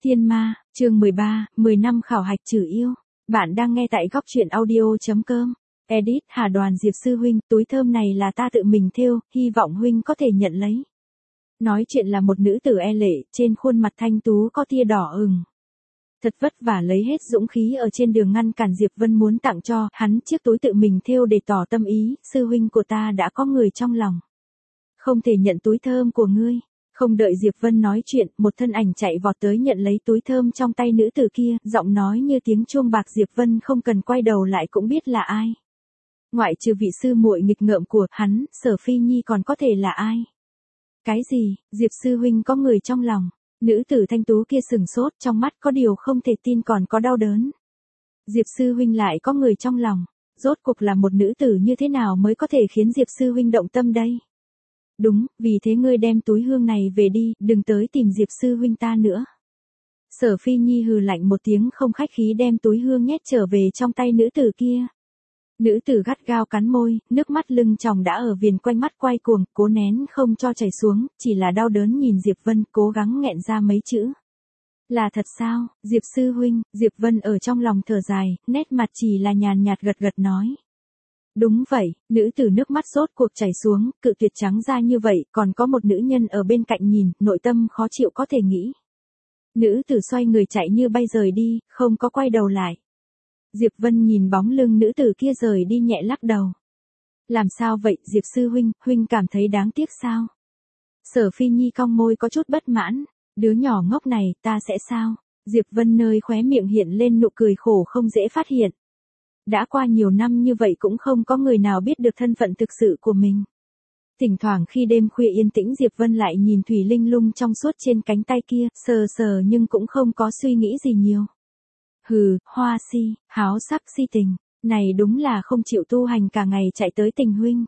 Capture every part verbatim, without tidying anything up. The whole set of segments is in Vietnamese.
Thiên Ma, chương mười ba, mười năm khảo hạch trừ yêu. Bạn đang nghe tại góc truyện audio.com. Edit Hà Đoàn. Diệp sư huynh, túi thơm này là ta tự mình thêu, hy vọng huynh có thể nhận lấy. Nói chuyện là một nữ tử e lệ, trên khuôn mặt thanh tú có tia đỏ ửng. Thật vất vả lấy hết dũng khí ở trên đường ngăn cản Diệp Vân muốn tặng cho hắn chiếc túi tự mình thêu để tỏ tâm ý, sư huynh của ta đã có người trong lòng. Không thể nhận túi thơm của ngươi. Không đợi Diệp Vân nói chuyện, một thân ảnh chạy vọt tới nhận lấy túi thơm trong tay nữ tử kia, giọng nói như tiếng chuông bạc. Diệp Vân không cần quay đầu lại cũng biết là ai. Ngoại trừ vị sư muội nghịch ngợm của hắn, Sở Phi Nhi còn có thể là ai? Cái gì? Diệp sư huynh có người trong lòng. Nữ tử thanh tú kia sừng sốt, trong mắt có điều không thể tin còn có đau đớn. Diệp sư huynh lại có người trong lòng. Rốt cuộc là một nữ tử như thế nào mới có thể khiến Diệp sư huynh động tâm đây? Đúng, vì thế ngươi đem túi hương này về đi, đừng tới tìm Diệp sư huynh ta nữa. Sở Phi Nhi hừ lạnh một tiếng không khách khí đem túi hương nhét trở về trong tay nữ tử kia. Nữ tử gắt gao cắn môi, nước mắt lưng tròng đã ở viền quanh mắt quay cuồng, cố nén không cho chảy xuống, chỉ là đau đớn nhìn Diệp Vân, cố gắng nghẹn ra mấy chữ. Là thật sao, Diệp sư huynh? Diệp Vân ở trong lòng thở dài, nét mặt chỉ là nhàn nhạt gật gật nói. Đúng vậy, nữ tử nước mắt rốt cuộc chảy xuống, cự tuyệt trắng ra như vậy, còn có một nữ nhân ở bên cạnh nhìn, nội tâm khó chịu có thể nghĩ. Nữ tử xoay người chạy như bay rời đi, không có quay đầu lại. Diệp Vân nhìn bóng lưng nữ tử kia rời đi nhẹ lắc đầu. Làm sao vậy, Diệp sư huynh, huynh cảm thấy đáng tiếc sao? Sở Phi Nhi cong môi có chút bất mãn, đứa nhỏ ngốc này, ta sẽ sao? Diệp Vân nơi khóe miệng hiện lên nụ cười khổ không dễ phát hiện. Đã qua nhiều năm như vậy cũng không có người nào biết được thân phận thực sự của mình. Thỉnh thoảng khi đêm khuya yên tĩnh Diệp Vân lại nhìn thủy linh lung trong suốt trên cánh tay kia, sờ sờ nhưng cũng không có suy nghĩ gì nhiều. Hừ, hoa si, háo sắc si tình, này đúng là không chịu tu hành cả ngày chạy tới tình huynh.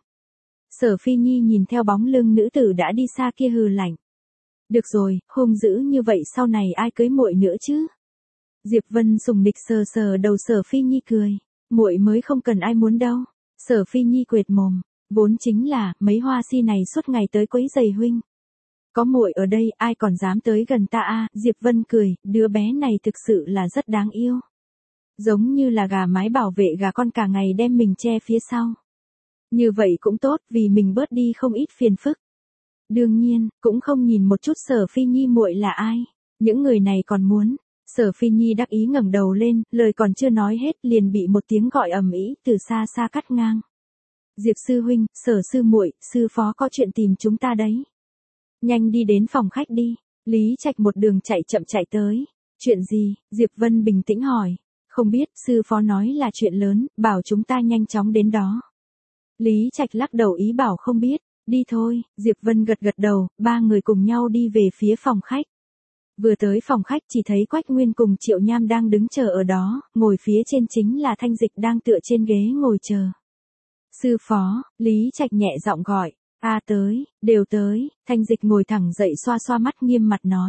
Sở Phi Nhi nhìn theo bóng lưng nữ tử đã đi xa kia hừ lạnh. Được rồi, hung dữ như vậy sau này ai cưới muội nữa chứ? Diệp Vân sùng nịch sờ sờ đầu Sở Phi Nhi cười. Muội mới không cần ai muốn đâu. Sở Phi Nhi quệt mồm, vốn chính là mấy hoa si này suốt ngày tới quấy giày huynh. Có muội ở đây, ai còn dám tới gần ta a? Diệp Vân cười, đứa bé này thực sự là rất đáng yêu. Giống như là gà mái bảo vệ gà con cả ngày đem mình che phía sau. Như vậy cũng tốt, vì mình bớt đi không ít phiền phức. Đương nhiên, cũng không nhìn một chút Sở Phi Nhi muội là ai. Những người này còn muốn. Sở Phi Nhi đắc ý ngẩng đầu lên, lời còn chưa nói hết liền bị một tiếng gọi ầm ĩ từ xa xa cắt ngang. Diệp sư huynh, Sở sư muội, sư phó có chuyện tìm chúng ta đấy. Nhanh đi đến phòng khách đi. Lý Trạch một đường chạy chậm chạy tới. Chuyện gì? Diệp Vân bình tĩnh hỏi. Không biết, sư phó nói là chuyện lớn, bảo chúng ta nhanh chóng đến đó. Lý Trạch lắc đầu ý bảo không biết. Đi thôi, Diệp Vân gật gật đầu, ba người cùng nhau đi về phía phòng khách. Vừa tới phòng khách chỉ thấy Quách Nguyên cùng Triệu Nham đang đứng chờ ở đó, ngồi phía trên chính là Thanh Dịch đang tựa trên ghế ngồi chờ. Sư phó, Lý Trạch nhẹ giọng gọi, a tới, đều tới. Thanh Dịch ngồi thẳng dậy xoa xoa mắt nghiêm mặt nói.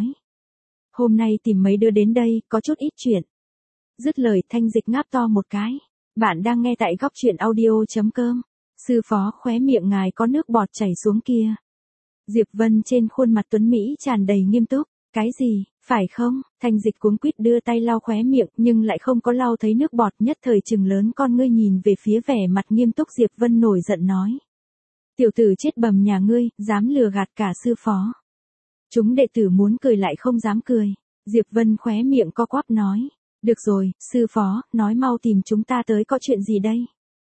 Hôm nay tìm mấy đứa đến đây, có chút ít chuyện. Dứt lời Thanh Dịch ngáp to một cái. Bạn đang nghe tại góc truyện audio.com. Sư phó khóe miệng ngài có nước bọt chảy xuống kia. Diệp Vân trên khuôn mặt tuấn Mỹ tràn đầy nghiêm túc. Cái gì, phải không? Thanh Dịch cuống quýt đưa tay lau khóe miệng nhưng lại không có lau thấy nước bọt, nhất thời trừng lớn con ngươi nhìn về phía vẻ mặt nghiêm túc Diệp Vân nổi giận nói. Tiểu tử chết bầm nhà ngươi, dám lừa gạt cả sư phó. Chúng đệ tử muốn cười lại không dám cười. Diệp Vân khóe miệng co quắp nói. Được rồi, sư phó, nói mau tìm chúng ta tới có chuyện gì đây?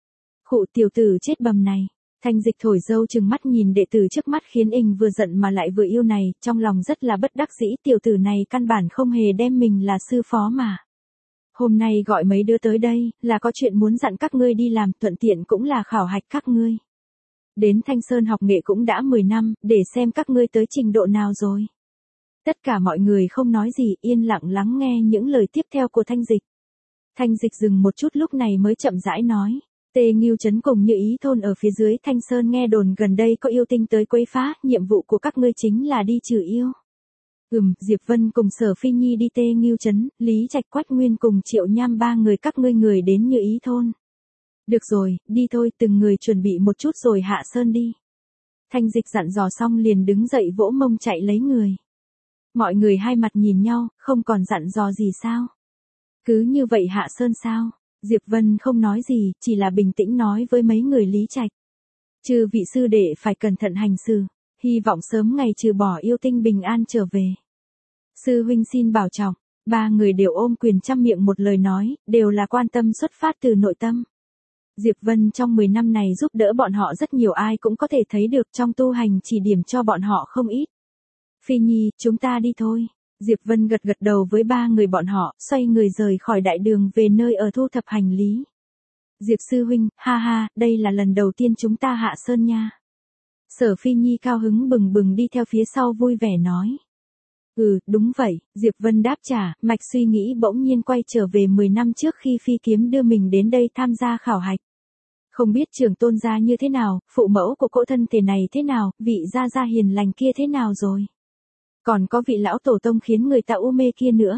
Khụ tiểu tử chết bầm này. Thanh Dịch thổi dâu trừng mắt nhìn đệ tử trước mắt khiến ình vừa giận mà lại vừa yêu này, trong lòng rất là bất đắc dĩ, tiểu tử này căn bản không hề đem mình là sư phó mà. Hôm nay gọi mấy đứa tới đây, là có chuyện muốn dặn các ngươi đi làm, thuận tiện cũng là khảo hạch các ngươi. Đến Thanh Sơn học nghệ cũng đã mười năm, để xem các ngươi tới trình độ nào rồi. Tất cả mọi người không nói gì, yên lặng lắng nghe những lời tiếp theo của Thanh Dịch. Thanh Dịch dừng một chút lúc này mới chậm rãi nói. Tê Ngưu Trấn cùng Như Ý thôn ở phía dưới Thanh Sơn nghe đồn gần đây có yêu tinh tới quấy phá, nhiệm vụ của các ngươi chính là đi trừ yêu. Ừm, Diệp Vân cùng Sở Phi Nhi đi Tê Ngưu Trấn, Lý Trạch Quách Nguyên cùng Triệu Nham ba người các ngươi người đến Như Ý thôn. Được rồi, đi thôi, từng người chuẩn bị một chút rồi hạ sơn đi. Thanh Dịch dặn dò xong liền đứng dậy vỗ mông chạy lấy người. Mọi người hai mặt nhìn nhau, không còn dặn dò gì sao? Cứ như vậy hạ sơn sao? Diệp Vân không nói gì, chỉ là bình tĩnh nói với mấy người Lý Trạch. Chư vị sư đệ phải cẩn thận hành sự, hy vọng sớm ngày trừ bỏ yêu tinh bình an trở về. Sư huynh xin bảo trọng, ba người đều ôm quyền trăm miệng một lời nói, đều là quan tâm xuất phát từ nội tâm. Diệp Vân trong mười năm này giúp đỡ bọn họ rất nhiều, ai cũng có thể thấy được trong tu hành chỉ điểm cho bọn họ không ít. Phi Nhi, chúng ta đi thôi. Diệp Vân gật gật đầu với ba người bọn họ, xoay người rời khỏi đại đường về nơi ở thu thập hành lý. Diệp sư huynh, ha ha, đây là lần đầu tiên chúng ta hạ sơn nha. Sở Phi Nhi cao hứng bừng bừng đi theo phía sau vui vẻ nói. Ừ, đúng vậy, Diệp Vân đáp trả, mạch suy nghĩ bỗng nhiên quay trở về mười năm trước khi Phi Kiếm đưa mình đến đây tham gia khảo hạch. Không biết trưởng tôn gia như thế nào, phụ mẫu của cỗ thân thể này thế nào, vị gia gia hiền lành kia thế nào rồi. Còn có vị lão tổ tông khiến người ta u mê kia nữa.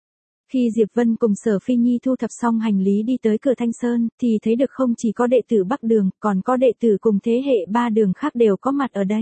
Khi Diệp Vân cùng Sở Phi Nhi thu thập xong hành lý đi tới cửa Thanh Sơn, thì thấy được không chỉ có đệ tử Bắc Đường, còn có đệ tử cùng thế hệ ba đường khác đều có mặt ở đây.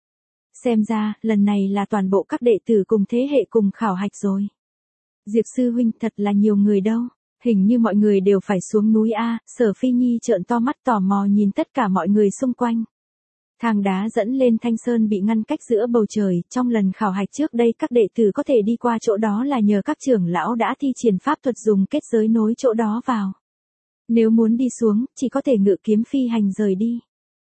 Xem ra, lần này là toàn bộ các đệ tử cùng thế hệ cùng khảo hạch rồi. Diệp sư huynh thật là nhiều người đâu, hình như mọi người đều phải xuống núi a. Sở Phi Nhi trợn to mắt tò mò nhìn tất cả mọi người xung quanh. Thang đá dẫn lên Thanh Sơn bị ngăn cách giữa bầu trời, trong lần khảo hạch trước đây các đệ tử có thể đi qua chỗ đó là nhờ các trưởng lão đã thi triển pháp thuật dùng kết giới nối chỗ đó vào. Nếu muốn đi xuống, chỉ có thể ngự kiếm phi hành rời đi.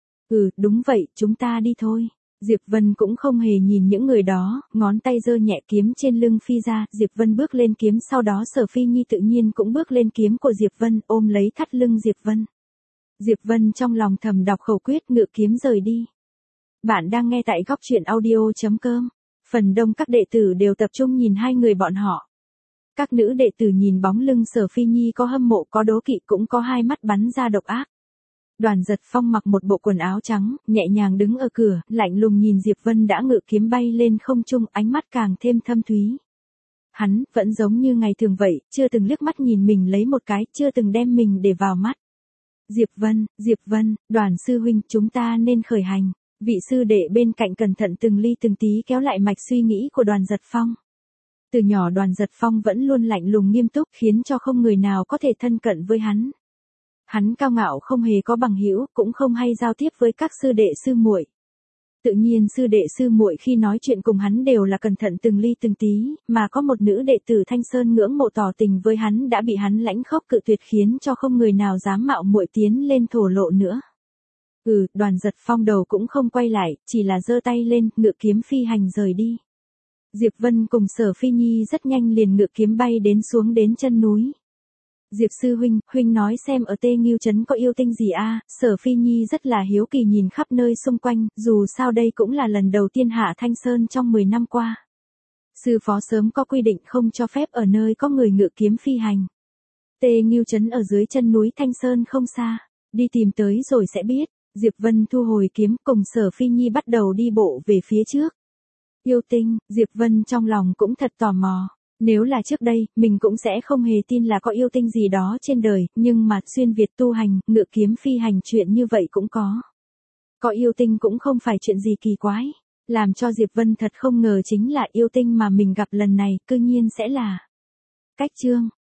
Ừ, đúng vậy, chúng ta đi thôi. Diệp Vân cũng không hề nhìn những người đó, ngón tay giơ nhẹ kiếm trên lưng phi ra, Diệp Vân bước lên kiếm, sau đó Sở Phi Nhi tự nhiên cũng bước lên kiếm của Diệp Vân, ôm lấy thắt lưng Diệp Vân. Diệp Vân trong lòng thầm đọc khẩu quyết ngự kiếm rời đi. Bạn đang nghe tại góc truyện audio chấm com. Phần đông các đệ tử đều tập trung nhìn hai người bọn họ. Các nữ đệ tử nhìn bóng lưng Sở Phi Nhi có hâm mộ có đố kỵ cũng có hai mắt bắn ra độc ác. Đoàn Giật Phong mặc một bộ quần áo trắng, nhẹ nhàng đứng ở cửa, lạnh lùng nhìn Diệp Vân đã ngự kiếm bay lên không trung, ánh mắt càng thêm thâm thúy. Hắn, vẫn giống như ngày thường vậy, chưa từng liếc mắt nhìn mình lấy một cái, chưa từng đem mình để vào mắt. Diệp Vân, Diệp Vân, Đoàn sư huynh, chúng ta nên khởi hành. Vị sư đệ bên cạnh cẩn thận từng ly từng tí kéo lại mạch suy nghĩ của Đoàn Giật Phong. Từ nhỏ Đoàn Giật Phong vẫn luôn lạnh lùng nghiêm túc khiến cho không người nào có thể thân cận với hắn. Hắn cao ngạo không hề có bằng hữu, cũng không hay giao tiếp với các sư đệ sư muội. Tự nhiên sư đệ sư muội khi nói chuyện cùng hắn đều là cẩn thận từng ly từng tí, mà có một nữ đệ tử Thanh Sơn ngưỡng mộ tỏ tình với hắn đã bị hắn lãnh khốc cự tuyệt khiến cho không người nào dám mạo muội tiến lên thổ lộ nữa. Ừ, Đoàn Giật Phong đầu cũng không quay lại, chỉ là giơ tay lên, ngự kiếm phi hành rời đi. Diệp Vân cùng Sở Phi Nhi rất nhanh liền ngự kiếm bay đến xuống đến chân núi. Diệp sư huynh, huynh nói xem ở Tê Nghiêu trấn có yêu tinh gì a? Sở Phi Nhi rất là hiếu kỳ nhìn khắp nơi xung quanh, dù sao đây cũng là lần đầu tiên hạ Thanh Sơn trong mười năm qua. Sư phó sớm có quy định không cho phép ở nơi có người ngự kiếm phi hành. Tê Nghiêu trấn ở dưới chân núi Thanh Sơn không xa, đi tìm tới rồi sẽ biết. Diệp Vân thu hồi kiếm cùng Sở Phi Nhi bắt đầu đi bộ về phía trước. Yêu tinh, Diệp Vân trong lòng cũng thật tò mò. Nếu là trước đây, mình cũng sẽ không hề tin là có yêu tinh gì đó trên đời, nhưng mà xuyên Việt tu hành, ngự kiếm phi hành chuyện như vậy cũng có. Có yêu tinh cũng không phải chuyện gì kỳ quái. Làm cho Diệp Vân thật không ngờ chính là yêu tinh mà mình gặp lần này, cư nhiên sẽ là. Cách chương.